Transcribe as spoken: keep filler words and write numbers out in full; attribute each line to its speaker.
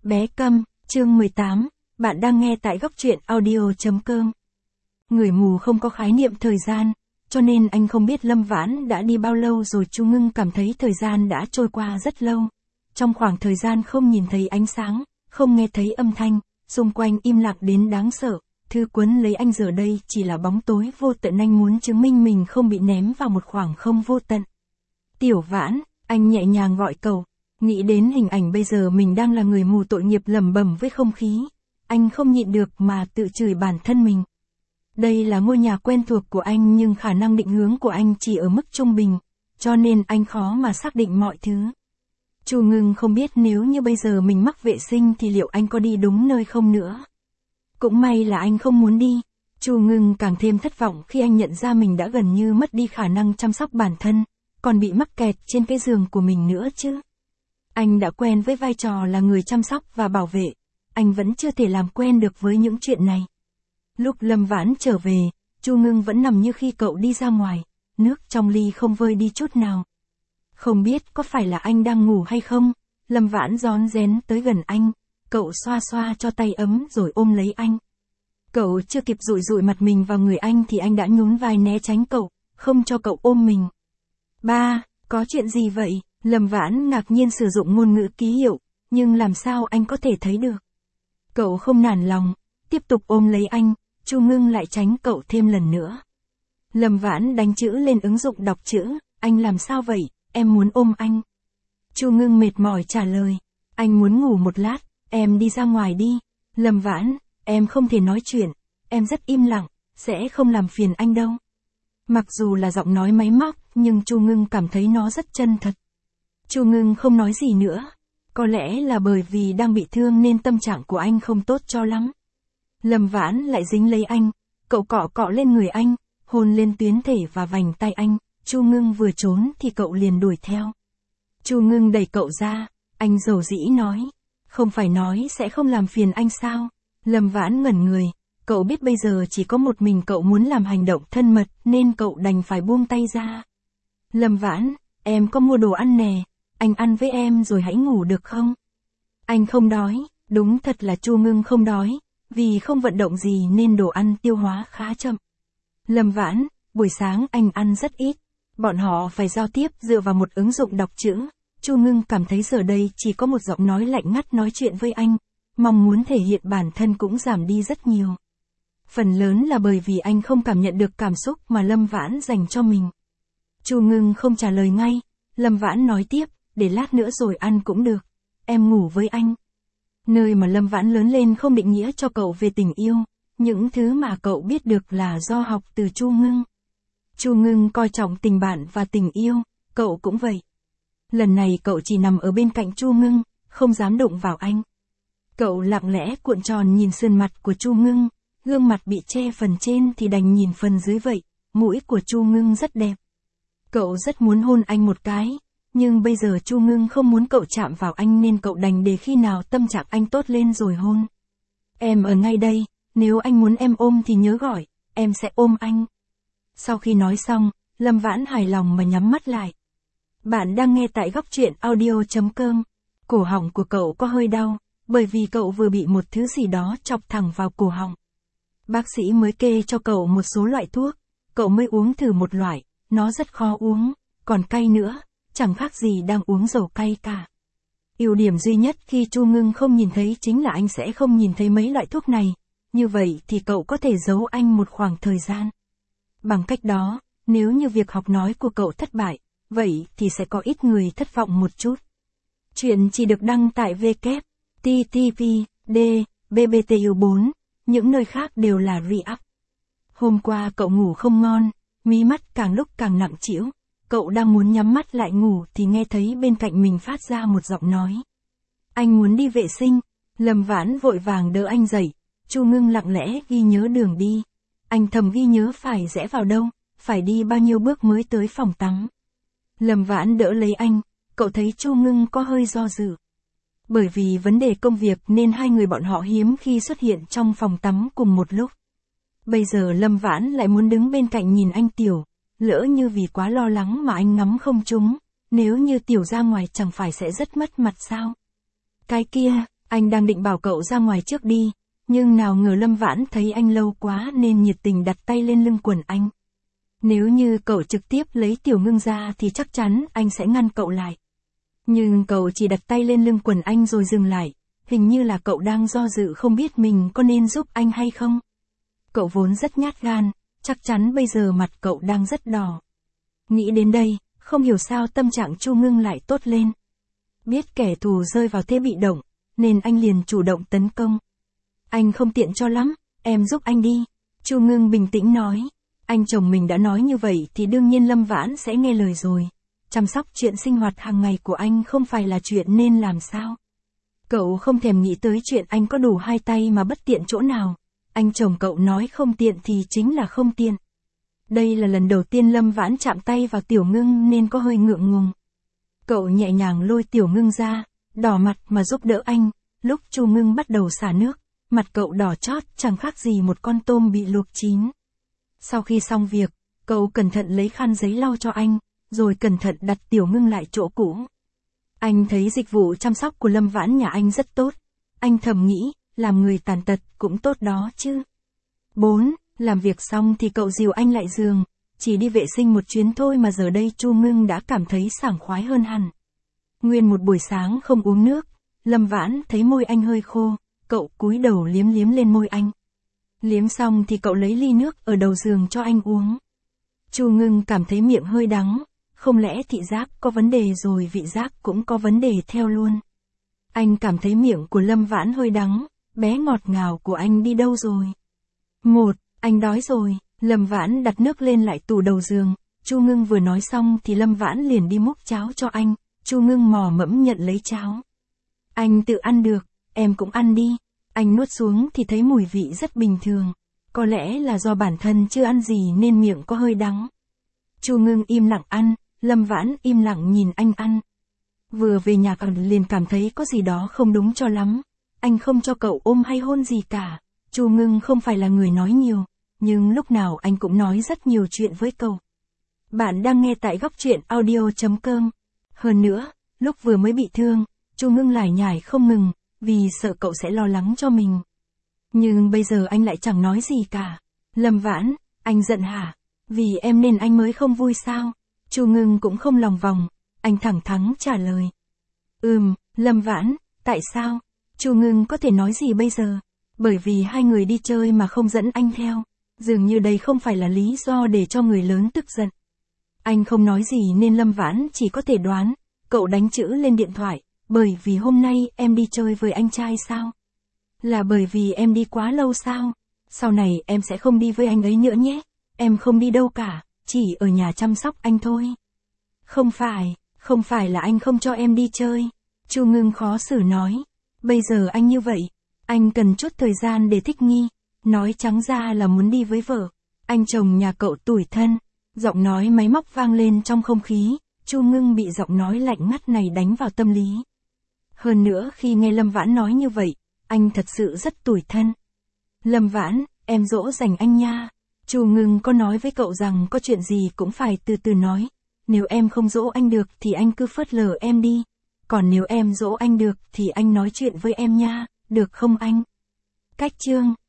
Speaker 1: Bé Câm, chương mười tám, bạn đang nghe tại góc truyện audio.com. Người mù không có khái niệm thời gian, cho nên anh không biết Lâm Vãn đã đi bao lâu rồi. Chu Ngưng cảm thấy thời gian đã trôi qua rất lâu. Trong khoảng thời gian không nhìn thấy ánh sáng, không nghe thấy âm thanh, xung quanh im lặng đến đáng sợ, thứ quấn lấy anh giờ đây chỉ là bóng tối vô tận. Anh muốn chứng minh mình không bị ném vào một khoảng không vô tận. Tiểu Vãn, anh nhẹ nhàng gọi cậu. Nghĩ đến hình ảnh bây giờ mình đang là người mù tội nghiệp lẩm bẩm với không khí, anh không nhịn được mà tự chửi bản thân mình. Đây là ngôi nhà quen thuộc của anh nhưng khả năng định hướng của anh chỉ ở mức trung bình, cho nên anh khó mà xác định mọi thứ. Chu Ngưng không biết nếu như bây giờ mình mắc vệ sinh thì liệu anh có đi đúng nơi không nữa. Cũng may là anh không muốn đi. Chu Ngưng càng thêm thất vọng khi anh nhận ra mình đã gần như mất đi khả năng chăm sóc bản thân, còn bị mắc kẹt trên cái giường của mình nữa chứ. Anh đã quen với vai trò là người chăm sóc và bảo vệ, anh vẫn chưa thể làm quen được với những chuyện này. Lúc Lâm Vãn trở về, Chu Ngưng vẫn nằm như khi cậu đi ra ngoài, nước trong ly không vơi đi chút nào. Không biết có phải là anh đang ngủ hay không, Lâm Vãn rón rén tới gần anh, cậu xoa xoa cho tay ấm rồi ôm lấy anh. Cậu chưa kịp dụi dụi mặt mình vào người anh thì anh đã nhún vai né tránh cậu, không cho cậu ôm mình. Ba, có chuyện gì vậy? Lâm Vãn ngạc nhiên sử dụng ngôn ngữ ký hiệu, nhưng làm sao anh có thể thấy được? Cậu không nản lòng, tiếp tục ôm lấy anh, Chu Ngưng lại tránh cậu thêm lần nữa. Lâm Vãn đánh chữ lên ứng dụng đọc chữ, anh làm sao vậy, em muốn ôm anh. Chu Ngưng mệt mỏi trả lời, anh muốn ngủ một lát, em đi ra ngoài đi. Lâm Vãn, em không thể nói chuyện, em rất im lặng, sẽ không làm phiền anh đâu. Mặc dù là giọng nói máy móc, nhưng Chu Ngưng cảm thấy nó rất chân thật. Chu Ngưng không nói gì nữa. Có lẽ là bởi vì đang bị thương nên tâm trạng của anh không tốt cho lắm. Lâm Vãn lại dính lấy anh, cậu cọ cọ lên người anh, hôn lên tuyến thể và vành tay anh. Chu Ngưng vừa trốn thì cậu liền đuổi theo. Chu Ngưng đẩy cậu ra, anh dầu dĩ nói, không phải nói sẽ không làm phiền anh sao? Lâm Vãn ngẩn người, cậu biết bây giờ chỉ có một mình cậu muốn làm hành động thân mật nên cậu đành phải buông tay ra. Lâm Vãn, em có mua đồ ăn nè. Anh ăn với em rồi hãy ngủ được không? Anh không đói, đúng thật là Chu Ngưng không đói, vì không vận động gì nên đồ ăn tiêu hóa khá chậm. Lâm Vãn, buổi sáng anh ăn rất ít, bọn họ phải giao tiếp dựa vào một ứng dụng đọc chữ. Chu Ngưng cảm thấy giờ đây chỉ có một giọng nói lạnh ngắt nói chuyện với anh, mong muốn thể hiện bản thân cũng giảm đi rất nhiều. Phần lớn là bởi vì anh không cảm nhận được cảm xúc mà Lâm Vãn dành cho mình. Chu Ngưng không trả lời ngay, Lâm Vãn nói tiếp. Để lát nữa rồi ăn cũng được, em ngủ với anh. Nơi mà Lâm Vãn lớn lên không định nghĩa cho cậu về tình yêu, những thứ mà cậu biết được là do học từ Chu Ngưng. Chu Ngưng coi trọng tình bạn và tình yêu, cậu cũng vậy. Lần này cậu chỉ nằm ở bên cạnh Chu Ngưng, không dám đụng vào anh. Cậu lặng lẽ cuộn tròn nhìn sườn mặt của Chu Ngưng, gương mặt bị che phần trên thì đành nhìn phần dưới vậy, mũi của Chu Ngưng rất đẹp. Cậu rất muốn hôn anh một cái. Nhưng bây giờ Chu Ngưng không muốn cậu chạm vào anh nên cậu đành để khi nào tâm trạng anh tốt lên rồi hôn. Em ở ngay đây, nếu anh muốn em ôm thì nhớ gọi, em sẽ ôm anh. Sau khi nói xong, Lâm Vãn hài lòng mà nhắm mắt lại. Bạn đang nghe tại góc truyện audio.com. Cổ họng của cậu có hơi đau, bởi vì cậu vừa bị một thứ gì đó chọc thẳng vào cổ họng. Bác sĩ mới kê cho cậu một số loại thuốc, cậu mới uống thử một loại, nó rất khó uống, còn cay nữa. Chẳng khác gì đang uống dầu cay cả. Ưu điểm duy nhất khi Chu Ngưng không nhìn thấy chính là anh sẽ không nhìn thấy mấy loại thuốc này, như vậy thì cậu có thể giấu anh một khoảng thời gian. Bằng cách đó, nếu như việc học nói của cậu thất bại, vậy thì sẽ có ít người thất vọng một chút. Chuyện chỉ được đăng tại W T T P D B B T U bốn, những nơi khác đều là re-up. Hôm qua cậu ngủ không ngon, mí mắt càng lúc càng nặng trĩu. Cậu đang muốn nhắm mắt lại ngủ thì nghe thấy bên cạnh mình phát ra một giọng nói. Anh muốn đi vệ sinh. Lâm Vãn vội vàng đỡ anh dậy. Chu Ngưng lặng lẽ ghi nhớ đường đi. Anh thầm ghi nhớ phải rẽ vào đâu, phải đi bao nhiêu bước mới tới phòng tắm. Lâm Vãn đỡ lấy anh, cậu thấy Chu Ngưng có hơi do dự. Bởi vì vấn đề công việc nên hai người bọn họ hiếm khi xuất hiện trong phòng tắm cùng một lúc. Bây giờ Lâm Vãn lại muốn đứng bên cạnh nhìn anh Tiểu. Lỡ như vì quá lo lắng mà anh ngắm không trúng, nếu như Tiểu ra ngoài chẳng phải sẽ rất mất mặt sao? Cái kia, Anh đang định bảo cậu ra ngoài trước đi, nhưng nào ngờ Lâm Vãn thấy anh lâu quá nên nhiệt tình đặt tay lên lưng quần anh. Nếu như cậu trực tiếp lấy Tiểu Ngưng ra thì chắc chắn anh sẽ ngăn cậu lại. Nhưng cậu chỉ đặt tay lên lưng quần anh rồi dừng lại, hình như là cậu đang do dự không biết mình có nên giúp anh hay không. Cậu vốn rất nhát gan, chắc chắn bây giờ mặt cậu đang rất đỏ. Nghĩ đến đây, không hiểu sao tâm trạng Chu Ngưng lại tốt lên. Biết kẻ thù rơi vào thế bị động, nên anh liền chủ động tấn công. Anh không tiện cho lắm, em giúp anh đi. Chu Ngưng bình tĩnh nói. Anh chồng mình đã nói như vậy thì đương nhiên Lâm Vãn sẽ nghe lời rồi. Chăm sóc chuyện sinh hoạt hàng ngày của anh không phải là chuyện nên làm sao. Cậu không thèm nghĩ tới chuyện anh có đủ hai tay mà bất tiện chỗ nào. Anh chồng cậu nói không tiện thì chính là không tiện. Đây là lần đầu tiên Lâm Vãn chạm tay vào Tiểu Ngưng nên có hơi ngượng ngùng. Cậu nhẹ nhàng lôi Tiểu Ngưng ra, đỏ mặt mà giúp đỡ anh. Lúc Chu Ngưng bắt đầu xả nước, mặt cậu đỏ chót chẳng khác gì một con tôm bị luộc chín. Sau khi xong việc, cậu cẩn thận lấy khăn giấy lau cho anh, rồi cẩn thận đặt Tiểu Ngưng lại chỗ cũ. Anh thấy dịch vụ chăm sóc của Lâm Vãn nhà anh rất tốt. Anh thầm nghĩ, làm người tàn tật cũng tốt đó chứ. bốn. Làm việc xong thì cậu dìu anh lại giường, chỉ đi vệ sinh một chuyến thôi mà giờ đây Chu Ngưng đã cảm thấy sảng khoái hơn hẳn. Nguyên một buổi sáng không uống nước, Lâm Vãn thấy môi anh hơi khô, cậu cúi đầu liếm liếm lên môi anh. Liếm xong thì cậu lấy ly nước ở đầu giường cho anh uống. Chu Ngưng cảm thấy miệng hơi đắng, không lẽ thị giác có vấn đề rồi vị giác cũng có vấn đề theo luôn. Anh cảm thấy miệng của Lâm Vãn hơi đắng, bé ngọt ngào của anh đi đâu rồi? Một, anh đói rồi. Lâm Vãn đặt nước lên lại tủ đầu giường. Chu Ngưng vừa nói xong thì Lâm Vãn liền đi múc cháo cho anh. Chu Ngưng mò mẫm nhận lấy cháo. Anh tự ăn được, em cũng ăn đi. Anh nuốt xuống thì thấy mùi vị rất bình thường. Có lẽ là do bản thân chưa ăn gì nên miệng có hơi đắng. Chu Ngưng im lặng ăn, Lâm Vãn im lặng nhìn anh ăn. Vừa về nhà cậu liền cảm thấy có gì đó không đúng cho lắm. Anh không cho cậu ôm hay hôn gì cả. Chu Ngưng không phải là người nói nhiều, nhưng lúc nào anh cũng nói rất nhiều chuyện với cậu. Bạn đang nghe tại góc truyện audio chấm com. Hơn nữa, lúc vừa mới bị thương, Chu Ngưng lải nhải không ngừng, vì sợ cậu sẽ lo lắng cho mình. Nhưng bây giờ anh lại chẳng nói gì cả. Lâm Vãn, anh giận hả? Vì em nên anh mới không vui sao? Chu Ngưng cũng không lòng vòng, anh thẳng thắn trả lời. Ừm, Lâm Vãn, tại sao? Chu Ngưng có thể nói gì bây giờ? Bởi vì hai người đi chơi mà không dẫn anh theo. Dường như đây không phải là lý do để cho người lớn tức giận. Anh không nói gì nên Lâm Vãn chỉ có thể đoán. Cậu đánh chữ lên điện thoại. Bởi vì hôm nay em đi chơi với anh trai sao? Là bởi vì em đi quá lâu sao? Sau này em sẽ không đi với anh ấy nữa nhé. Em không đi đâu cả, chỉ ở nhà chăm sóc anh thôi. Không phải, không phải là anh không cho em đi chơi. Chu Ngưng khó xử nói. Bây giờ anh như vậy, anh cần chút thời gian để thích nghi. Nói trắng ra là muốn đi với vợ. Anh chồng nhà cậu tủi thân. Giọng nói máy móc vang lên trong không khí. Chu Ngưng bị giọng nói lạnh ngắt này đánh vào tâm lý. Hơn nữa khi nghe Lâm Vãn nói như vậy, anh thật sự rất tủi thân. Lâm Vãn, em dỗ dành anh nha. Chu Ngưng có nói với cậu rằng có chuyện gì cũng phải từ từ nói. Nếu em không dỗ anh được thì anh cứ phớt lờ em đi. Còn nếu em dỗ anh được thì anh nói chuyện với em nha, được không anh? Cách chương